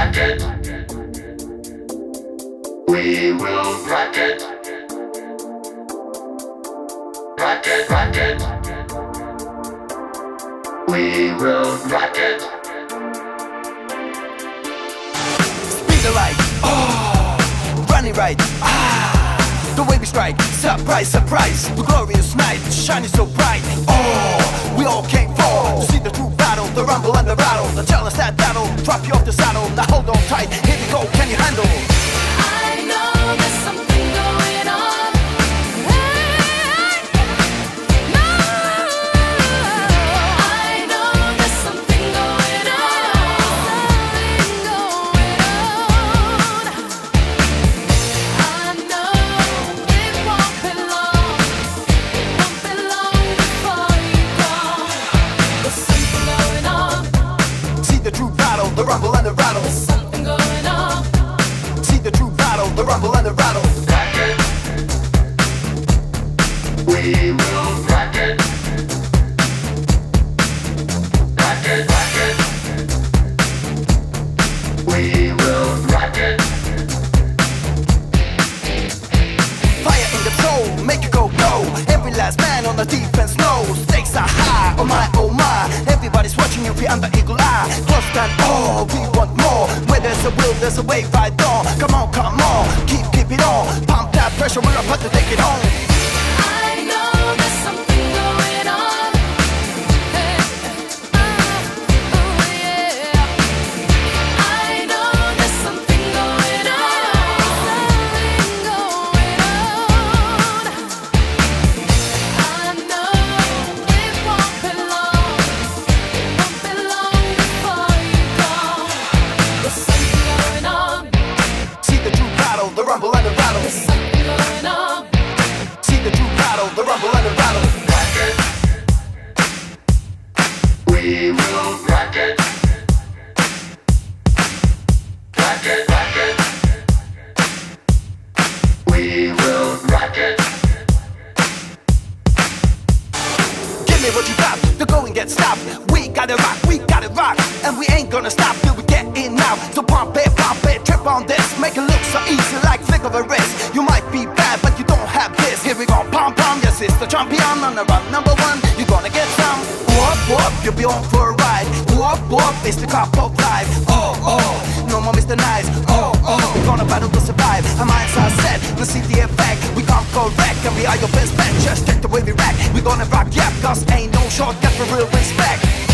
rock it. We will rock it. Rock it, rock it. We will rock it. Speed the light, oh, running right, the way we strike, surprise, surprise. The glorious night, shining so bright, oh, we all came for to see the true battle, the rumble and the rattle, the challenge that battle, drop you off the saddle, now hold on tight, here we go, can you handle? I know there's something going on. Hey, no. I know there's something going on. I know it won't be long before you go. There's something going on. See the true battle, the rumble and the rattle. There's something going on. See the true battle, the rumble and the rattle. Rock it. We will rock it. Rock it, rock it. We will rock it. Fire in the soul, make it go, go. Every last man on the defense knows stakes are high, oh my, oh my. Everybody's watching you, be under eagle eye. Close down, oh, we want more. Where there's a will, there's a way right on. Come on, keep it on. Pump that pressure, we're about to take it home. I know there's something going on. Hey, oh yeah. I know there's something going on. I know it won't be long before you go. There's something going on. See the true battle, the rumble and the rattle. There's something going on. See the true battle, the rumble and the rattle. Rock it. We will rock it. Rock it, rock it. We will rock it. Give me what you got, the going gets stopped. We gotta rock, and we ain't gonna stop till we get in now. So pump it, trip on this, make it look so easy like flick of a wrist. You might be bad, but you don't have this. Here we go, pom, yes, it's the champion on the run, number one. You gonna get some. Whoop, you'll be on for a ride. Whoop, it's the cup of life. Oh, no more Mr. Nice. Oh, we're gonna battle to survive. Our minds are set, let's see the effect. We come correct, and we are your best bet. Just check the way we rack. We gonna rock, yeah, cause ain't no shortcut for real respect.